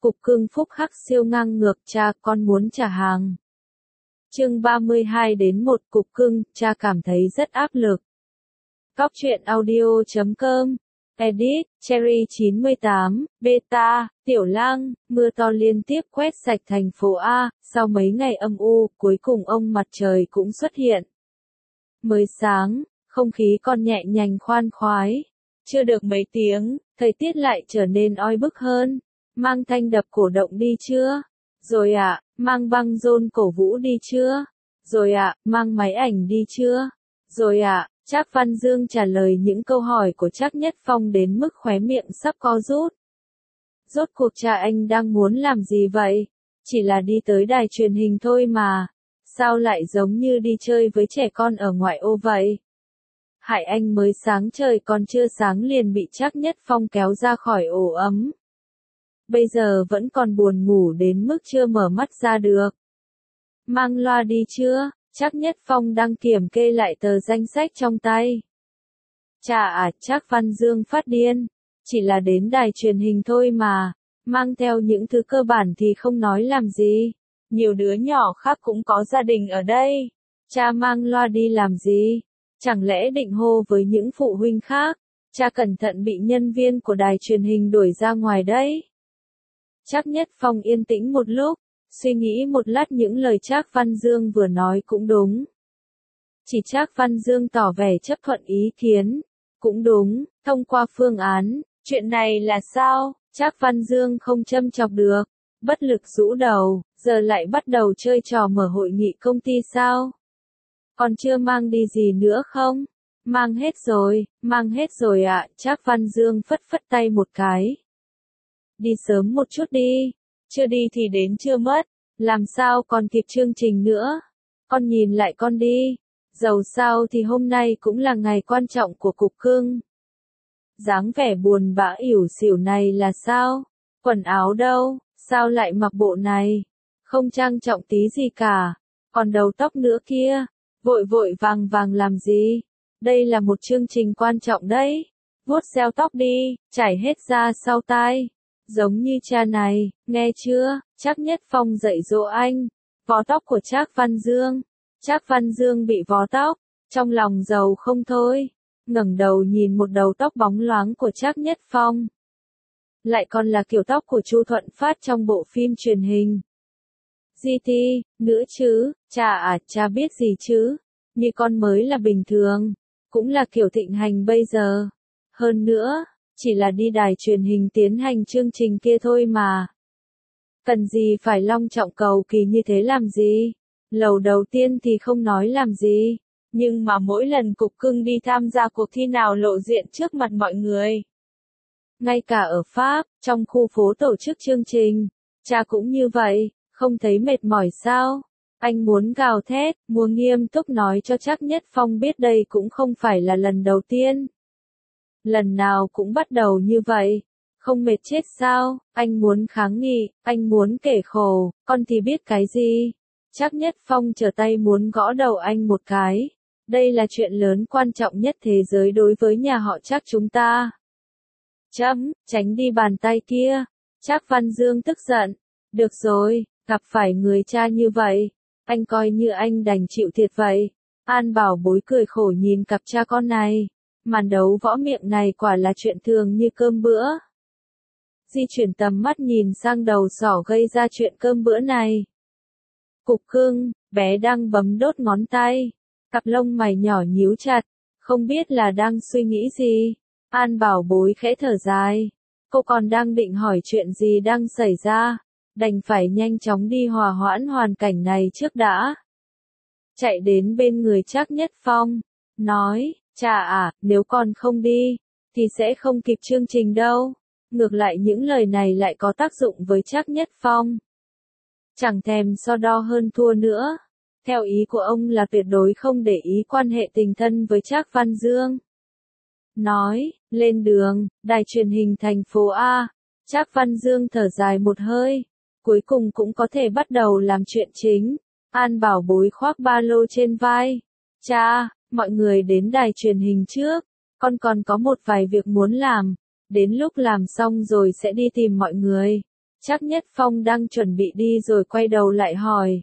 Cục cưng phúc hắc siêu ngang ngược, cha con muốn trả hàng. Chương 32-1 Cục cưng, cha cảm thấy rất áp lực. Cóc truyện audio.com. Edit, Cherry 98, Beta, Tiểu Lang, mưa to liên tiếp quét sạch thành phố A, sau mấy ngày âm u, cuối cùng ông mặt trời cũng xuất hiện. Mới sáng, không khí còn nhẹ nhàng khoan khoái. Chưa được mấy tiếng, thời tiết lại trở nên oi bức hơn. Mang thanh đập cổ động đi chưa? Rồi ạ, mang băng rôn cổ vũ đi chưa? Rồi ạ, mang máy ảnh đi chưa? Rồi ạ. Trác Văn Dương trả lời những câu hỏi của Trác Nhất Phong đến mức khóe miệng sắp co rút. Rốt cuộc cha anh đang muốn làm gì vậy? Chỉ là đi tới đài truyền hình thôi mà. Sao lại giống như đi chơi với trẻ con ở ngoại ô vậy? Hại anh mới sáng trời còn chưa sáng liền bị Trác Nhất Phong kéo ra khỏi ổ ấm. Bây giờ vẫn còn buồn ngủ đến mức chưa mở mắt ra được. Mang loa đi chưa? Trác Nhất Phong đang kiểm kê lại tờ danh sách trong tay. Chà Trác Văn Dương phát điên. Chỉ là đến đài truyền hình thôi mà. Mang theo những thứ cơ bản thì không nói làm gì. Nhiều đứa nhỏ khác cũng có gia đình ở đây. Cha mang loa đi làm gì? Chẳng lẽ định hô với những phụ huynh khác? Cha cẩn thận bị nhân viên của đài truyền hình đuổi ra ngoài đấy. Trác Nhất Phong yên tĩnh một lúc. Suy nghĩ một lát những lời Trác Văn Dương vừa nói cũng đúng. Chỉ Trác Văn Dương tỏ vẻ chấp thuận ý kiến. Cũng đúng, thông qua phương án, chuyện này là sao? Trác Văn Dương không châm chọc được. Bất lực rũ đầu, giờ lại bắt đầu chơi trò mở hội nghị công ty sao? Còn chưa mang đi gì nữa không? Mang hết rồi ạ. Trác Văn Dương phất phất tay một cái. Đi sớm một chút đi. Chưa đi thì đến trưa mất, làm sao còn kịp chương trình nữa. Con nhìn lại con đi, dầu sao thì hôm nay cũng là ngày quan trọng của cục cưng. Dáng vẻ buồn bã ỉu xỉu này là sao? Quần áo đâu, sao lại mặc bộ này? Không trang trọng tí gì cả, còn đầu tóc nữa kia, vội vội vàng vàng làm gì? Đây là một chương trình quan trọng đấy, vuốt xeo tóc đi, chải hết ra sau tai. Giống như cha này, nghe chưa? Trác Nhất Phong dạy dỗ anh. Vò tóc của Trác Văn Dương. Trác Văn Dương bị vò tóc, trong lòng giàu không thôi. Ngẩng đầu nhìn một đầu tóc bóng loáng của Trác Nhất Phong. Lại còn là kiểu tóc của Chu Thuận Phát trong bộ phim truyền hình. GT, nữa chứ, cha biết gì chứ? Như con mới là bình thường, cũng là kiểu thịnh hành bây giờ. Hơn nữa, chỉ là đi đài truyền hình tiến hành chương trình kia thôi mà. Cần gì phải long trọng cầu kỳ như thế làm gì? Lầu đầu tiên thì không nói làm gì. Nhưng mà mỗi lần cục cưng đi tham gia cuộc thi nào lộ diện trước mặt mọi người. Ngay cả ở Pháp, trong khu phố tổ chức chương trình, cha cũng như vậy, không thấy mệt mỏi sao? Anh muốn gào thét, muốn nghiêm túc nói cho Trác Nhất Phong biết đây cũng không phải là lần đầu tiên. Lần nào cũng bắt đầu như vậy. Không mệt chết sao? Anh muốn kháng nghị, anh muốn kể khổ, con thì biết cái gì? Trác Nhất Phong trở tay muốn gõ đầu anh một cái. Đây là chuyện lớn quan trọng nhất thế giới đối với nhà họ Trác chúng ta. Tránh đi bàn tay kia. Trác Văn Dương tức giận. Được rồi, gặp phải người cha như vậy, anh coi như anh đành chịu thiệt vậy. An Bảo Bối cười khổ nhìn cặp cha con này. Màn đấu võ miệng này quả là chuyện thường như cơm bữa. Di chuyển tầm mắt nhìn sang đầu sỏ gây ra chuyện cơm bữa này. Cục cưng, bé đang bấm đốt ngón tay. Cặp lông mày nhỏ nhíu chặt, không biết là đang suy nghĩ gì. An Bảo Bối khẽ thở dài. Cô còn đang định hỏi chuyện gì đang xảy ra. Đành phải nhanh chóng đi hòa hoãn hoàn cảnh này trước đã. Chạy đến bên người Trác Nhất Phong, nói, cha nếu con không đi, thì sẽ không kịp chương trình đâu. Ngược lại những lời này lại có tác dụng với Trác Nhất Phong. Chẳng thèm so đo hơn thua nữa. Theo ý của ông là tuyệt đối không để ý quan hệ tình thân với Trác Văn Dương. Nói, lên đường, đài truyền hình thành phố A. Trác Văn Dương thở dài một hơi. Cuối cùng cũng có thể bắt đầu làm chuyện chính. An Bảo Bối khoác ba lô trên vai. Cha, mọi người đến đài truyền hình trước. Con còn có một vài việc muốn làm. Đến lúc làm xong rồi sẽ đi tìm mọi người. Trác Nhất Phong đang chuẩn bị đi rồi quay đầu lại hỏi.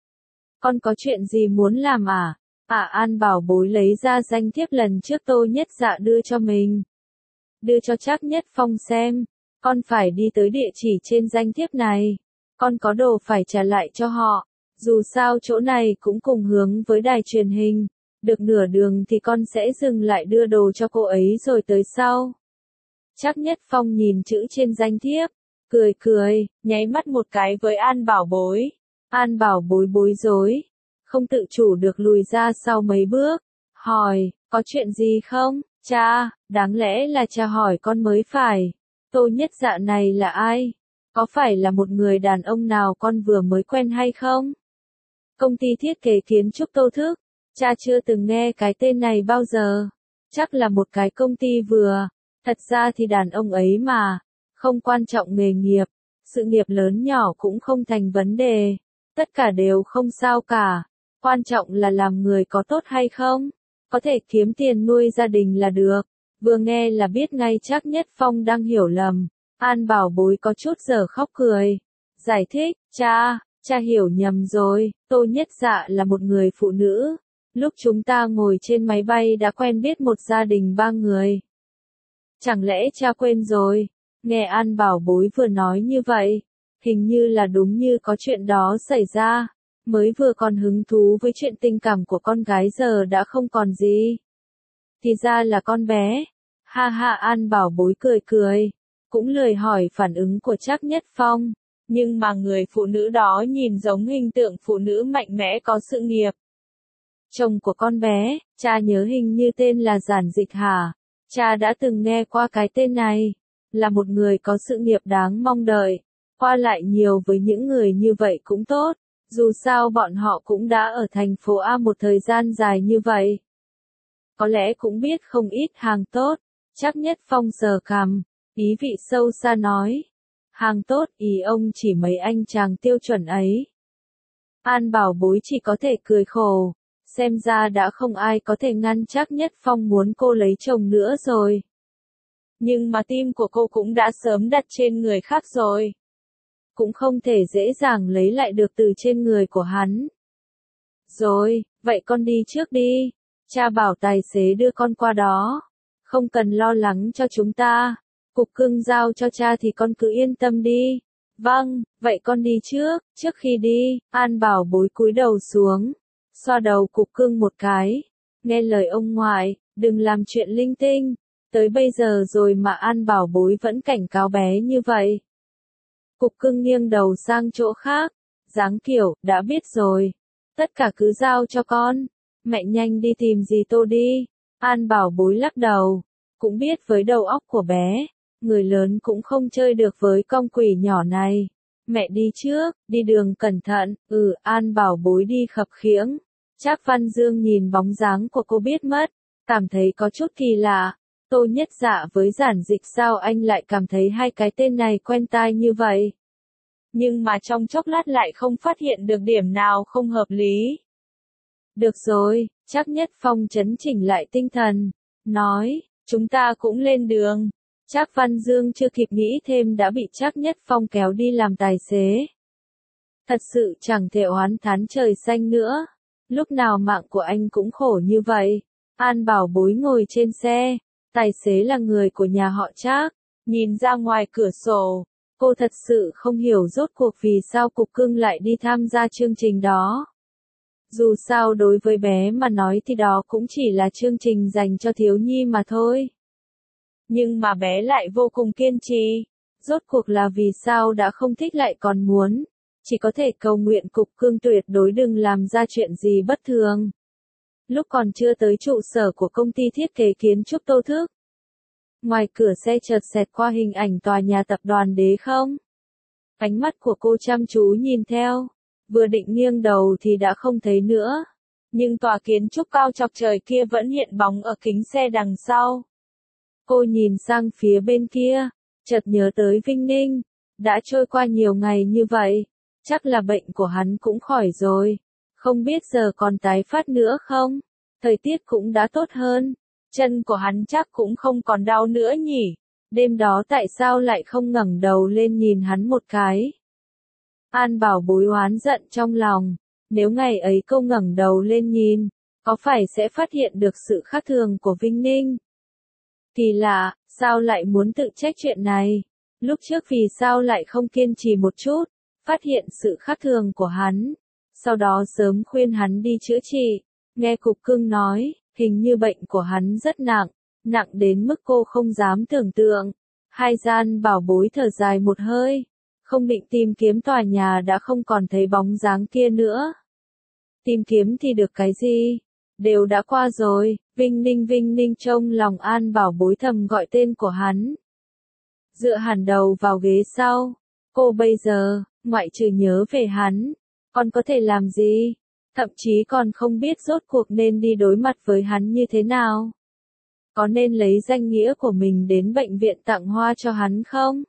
Con có chuyện gì muốn làm à? An Bảo Bối lấy ra danh thiếp lần trước Tô Nhất Dạ đưa cho mình. Đưa cho Trác Nhất Phong xem. Con phải đi tới địa chỉ trên danh thiếp này. Con có đồ phải trả lại cho họ. Dù sao chỗ này cũng cùng hướng với đài truyền hình. Được nửa đường thì con sẽ dừng lại đưa đồ cho cô ấy rồi tới sau. Trác Nhất Phong nhìn chữ trên danh thiếp, cười cười, nháy mắt một cái với An Bảo Bối. An Bảo Bối bối rối, không tự chủ được lùi ra sau mấy bước, hỏi, có chuyện gì không, cha, đáng lẽ là cha hỏi con mới phải. Tô Nhất Dạ này là ai? Có phải là một người đàn ông nào con vừa mới quen hay không? Công ty thiết kế kiến trúc Tô Thức, cha chưa từng nghe cái tên này bao giờ. Chắc là một cái công ty vừa. Thật ra thì đàn ông ấy mà, không quan trọng nghề nghiệp, sự nghiệp lớn nhỏ cũng không thành vấn đề. Tất cả đều không sao cả. Quan trọng là làm người có tốt hay không, có thể kiếm tiền nuôi gia đình là được. Vừa nghe là biết ngay Trác Nhất Phong đang hiểu lầm. An Bảo Bối có chút giờ khóc cười. Giải thích, cha hiểu nhầm rồi, Tô Nhất Dạ là một người phụ nữ. Lúc chúng ta ngồi trên máy bay đã quen biết một gia đình 3 người. Chẳng lẽ cha quên rồi? Nghe An Bảo Bối vừa nói như vậy, hình như là đúng như có chuyện đó xảy ra. Mới vừa còn hứng thú với chuyện tình cảm của con gái giờ đã không còn gì. Thì ra là con bé. Ha ha, An Bảo Bối cười cười, cũng lười hỏi phản ứng của Trác Nhất Phong. Nhưng mà người phụ nữ đó nhìn giống hình tượng phụ nữ mạnh mẽ có sự nghiệp. Chồng của con bé, cha nhớ hình như tên là Giản Dịch hả? Cha đã từng nghe qua cái tên này. Là một người có sự nghiệp đáng mong đợi. Qua lại nhiều với những người như vậy cũng tốt. Dù sao bọn họ cũng đã ở thành phố A một thời gian dài như vậy. Có lẽ cũng biết không ít hàng tốt. Trác Nhất Phong sờ cằm, ý vị sâu xa nói. Hàng tốt, ý ông chỉ mấy anh chàng tiêu chuẩn ấy. An Bảo Bối chỉ có thể cười khổ. Xem ra đã không ai có thể ngăn Trác Nhất Phong muốn cô lấy chồng nữa rồi. Nhưng mà tim của cô cũng đã sớm đặt trên người khác rồi. Cũng không thể dễ dàng lấy lại được từ trên người của hắn. Rồi, vậy con đi trước đi. Cha bảo tài xế đưa con qua đó. Không cần lo lắng cho chúng ta. Cục cưng giao cho cha thì con cứ yên tâm đi. Vâng, vậy con đi trước. Trước khi đi, An Bảo Bối cúi đầu xuống. Xoa đầu cục cưng một cái. Nghe lời ông ngoại, đừng làm chuyện linh tinh. Tới bây giờ rồi mà An Bảo Bối vẫn cảnh cáo bé như vậy. Cục cưng nghiêng đầu sang chỗ khác. Dáng kiểu, đã biết rồi. Tất cả cứ giao cho con. Mẹ nhanh đi tìm dì Tô đi. An Bảo Bối lắc đầu. Cũng biết với đầu óc của bé, người lớn cũng không chơi được với con quỷ nhỏ này. Mẹ đi trước, đi đường cẩn thận. An Bảo Bối đi khập khiễng. Trác Văn Dương nhìn bóng dáng của cô biết mất, cảm thấy có chút kỳ lạ. Tô Nhất Dạ với Giản Dịch sao anh lại cảm thấy hai cái tên này quen tai như vậy? Nhưng mà trong chốc lát lại không phát hiện được điểm nào không hợp lý. Được rồi, Trác Nhất Phong trấn chỉnh lại tinh thần, nói, chúng ta cũng lên đường. Trác Văn Dương chưa kịp nghĩ thêm đã bị Trác Nhất Phong kéo đi làm tài xế. Thật sự chẳng thể oán thán trời xanh nữa. Lúc nào mạng của anh cũng khổ như vậy. An Bảo Bối ngồi trên xe. Tài xế là người của nhà họ Trác. Nhìn ra ngoài cửa sổ. Cô thật sự không hiểu rốt cuộc vì sao cục cưng lại đi tham gia chương trình đó. Dù sao đối với bé mà nói thì đó cũng chỉ là chương trình dành cho thiếu nhi mà thôi. Nhưng mà bé lại vô cùng kiên trì. Rốt cuộc là vì sao đã không thích lại còn muốn. Chỉ có thể cầu nguyện cục cưng tuyệt đối đừng làm ra chuyện gì bất thường. Lúc còn chưa tới trụ sở của công ty thiết kế kiến trúc Tô Thức. Ngoài cửa xe chợt xẹt qua hình ảnh tòa nhà tập đoàn Đế Không. Ánh mắt của cô chăm chú nhìn theo. Vừa định nghiêng đầu thì đã không thấy nữa. Nhưng tòa kiến trúc cao chọc trời kia vẫn hiện bóng ở kính xe đằng sau. Cô nhìn sang phía bên kia, chợt nhớ tới Vinh Ninh. Đã trôi qua nhiều ngày như vậy. Chắc là bệnh của hắn cũng khỏi rồi. Không biết giờ còn tái phát nữa không? Thời tiết cũng đã tốt hơn. Chân của hắn chắc cũng không còn đau nữa nhỉ? Đêm đó tại sao lại không ngẩng đầu lên nhìn hắn một cái? An Bảo Bối oán giận trong lòng, nếu ngày ấy cô ngẩng đầu lên nhìn, có phải sẽ phát hiện được sự khác thường của Vinh Ninh? Kỳ lạ, sao lại muốn tự trách chuyện này? Lúc trước vì sao lại không kiên trì một chút, phát hiện sự khác thường của hắn, sau đó sớm khuyên hắn đi chữa trị. Nghe Cục Cưng nói, hình như bệnh của hắn rất nặng, nặng đến mức cô không dám tưởng tượng. Hai An Bảo Bối thở dài một hơi, không định tìm kiếm tòa nhà đã không còn thấy bóng dáng kia nữa. Tìm kiếm thì được cái gì? Đều đã qua rồi. Vinh Ninh trong lòng An Bảo Bối thầm gọi tên của hắn. Dựa hẳn đầu vào ghế sau. Cô bây giờ, ngoại trừ nhớ về hắn, còn có thể làm gì? Thậm chí còn không biết rốt cuộc nên đi đối mặt với hắn như thế nào. Có nên lấy danh nghĩa của mình đến bệnh viện tặng hoa cho hắn không?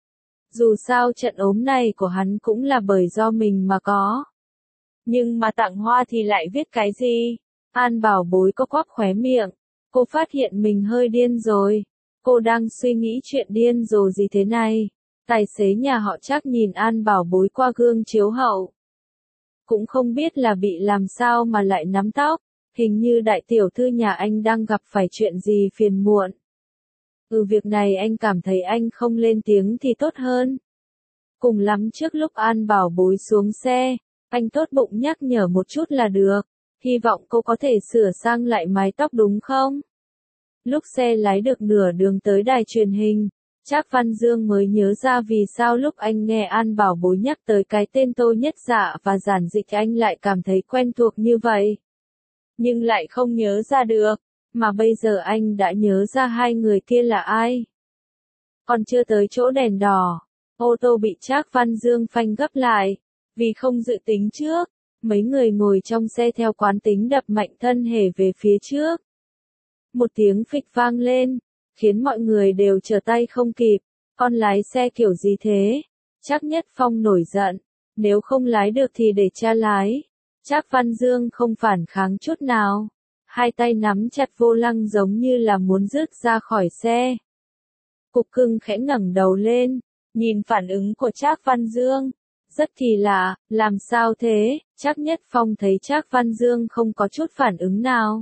Dù sao trận ốm này của hắn cũng là bởi do mình mà có. Nhưng mà tặng hoa thì lại viết cái gì? An Bảo Bối có quắp khóe miệng. Cô phát hiện mình hơi điên rồi. Cô đang suy nghĩ chuyện điên rồ gì thế này? Tài xế nhà họ Trác nhìn An Bảo Bối qua gương chiếu hậu. Cũng không biết là bị làm sao mà lại nắm tóc. Hình như đại tiểu thư nhà anh đang gặp phải chuyện gì phiền muộn. Việc này anh cảm thấy anh không lên tiếng thì tốt hơn. Cùng lắm trước lúc An Bảo Bối xuống xe, anh tốt bụng nhắc nhở một chút là được. Hy vọng cô có thể sửa sang lại mái tóc đúng không? Lúc xe lái được nửa đường tới đài truyền hình, Trác Văn Dương mới nhớ ra vì sao lúc anh nghe An Bảo Bối nhắc tới cái tên Tô Nhất Dạ và giản dịch anh lại cảm thấy quen thuộc như vậy. Nhưng lại không nhớ ra được, mà bây giờ anh đã nhớ ra hai người kia là ai. Còn chưa tới chỗ đèn đỏ, ô tô bị Trác Văn Dương phanh gấp lại, vì không dự tính trước. Mấy người ngồi trong xe theo quán tính đập mạnh thân hề về phía trước. Một tiếng phịch vang lên, khiến mọi người đều trở tay không kịp. Con lái xe kiểu gì thế? Trác Nhất Phong nổi giận. Nếu không lái được thì để cha lái. Trác Văn Dương không phản kháng chút nào. Hai tay nắm chặt vô lăng giống như là muốn rớt ra khỏi xe. Cục Cưng khẽ ngẩng đầu lên, nhìn phản ứng của Trác Văn Dương. Rất kỳ lạ, làm sao thế? Trác Nhất Phong thấy Trác Văn Dương không có chút phản ứng nào.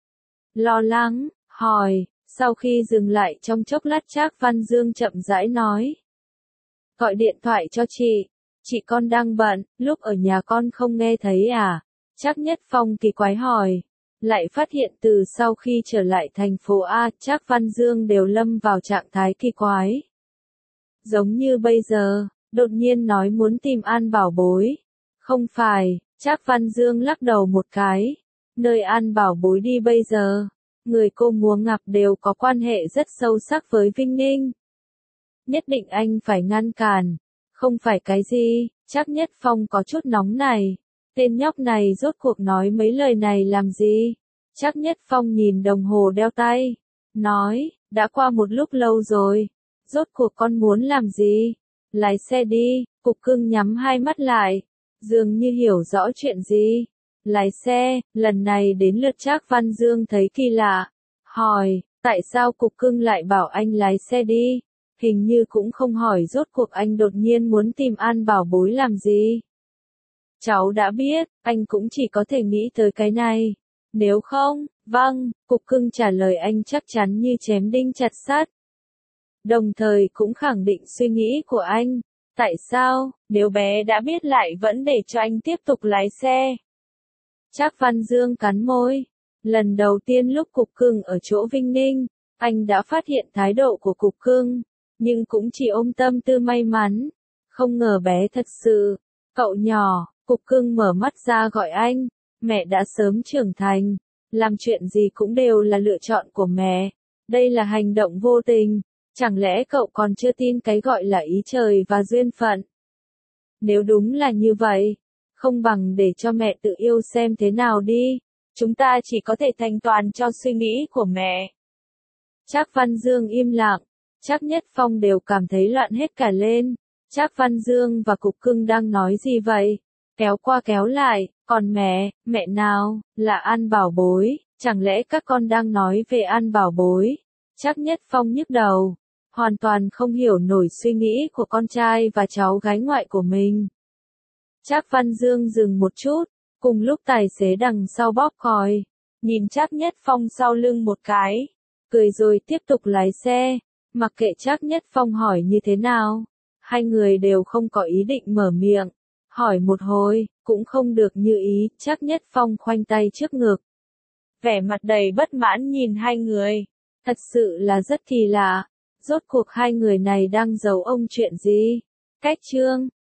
Lo lắng, hỏi, sau khi dừng lại trong chốc lát Trác Văn Dương chậm rãi nói. Gọi điện thoại cho chị con đang bận, lúc ở nhà con không nghe thấy à? Trác Nhất Phong kỳ quái hỏi. Lại phát hiện từ sau khi trở lại thành phố A, Trác Văn Dương đều lâm vào trạng thái kỳ quái. Giống như bây giờ. Đột nhiên nói muốn tìm An Bảo Bối. Không phải, Trác Văn Dương lắc đầu một cái. Nơi An Bảo Bối đi bây giờ, người cô muốn gặp đều có quan hệ rất sâu sắc với Vinh Ninh. Nhất định anh phải ngăn cản. Không phải cái gì, Trác Nhất Phong có chút nóng này. Tên nhóc này rốt cuộc nói mấy lời này làm gì? Trác Nhất Phong nhìn đồng hồ đeo tay. Nói, đã qua một lúc lâu rồi. Rốt cuộc con muốn làm gì? Lái xe đi. Cục Cưng nhắm hai mắt lại, dường như hiểu rõ chuyện gì. Lái xe, lần này đến lượt Trác Văn Dương thấy kỳ lạ. Hỏi, tại sao Cục Cưng lại bảo anh lái xe đi? Hình như cũng không hỏi rốt cuộc anh đột nhiên muốn tìm An Bảo Bối làm gì. Cháu đã biết, anh cũng chỉ có thể nghĩ tới cái này. Nếu không, vâng, Cục Cưng trả lời anh chắc chắn như chém đinh chặt sắt. Đồng thời cũng khẳng định suy nghĩ của anh. Tại sao, nếu bé đã biết lại vẫn để cho anh tiếp tục lái xe? Trác Văn Dương cắn môi. Lần đầu tiên lúc Cục Cưng ở chỗ Vinh Ninh, anh đã phát hiện thái độ của Cục Cưng, nhưng cũng chỉ ôm tâm tư may mắn. Không ngờ bé thật sự. Cậu nhỏ, Cục Cưng mở mắt ra gọi anh. Mẹ đã sớm trưởng thành. Làm chuyện gì cũng đều là lựa chọn của mẹ. Đây là hành động vô tình. Chẳng lẽ cậu còn chưa tin cái gọi là ý trời và duyên phận? Nếu đúng là như vậy, không bằng để cho mẹ tự yêu xem thế nào đi. Chúng ta chỉ có thể thành toàn cho suy nghĩ của mẹ. Trác Văn Dương im lặng. Trác Nhất Phong đều cảm thấy loạn hết cả lên. Trác Văn Dương và Cục Cưng đang nói gì vậy? Kéo qua kéo lại, còn mẹ nào, là An Bảo Bối, chẳng lẽ các con đang nói về An Bảo Bối? Trác Nhất Phong nhức đầu. hoàn toàn không hiểu nổi suy nghĩ của con trai và cháu gái ngoại của mình. Trác Văn Dương dừng một chút, cùng lúc tài xế đằng sau bóp còi, nhìn Trác Nhất Phong sau lưng một cái, cười rồi tiếp tục lái xe, mặc kệ Trác Nhất Phong hỏi như thế nào. Hai người đều không có ý định mở miệng, hỏi một hồi, cũng không được như ý, Trác Nhất Phong khoanh tay trước ngực. Vẻ mặt đầy bất mãn nhìn hai người, thật sự là rất kỳ lạ, rốt cuộc hai người này đang giấu ông chuyện gì? Cách chương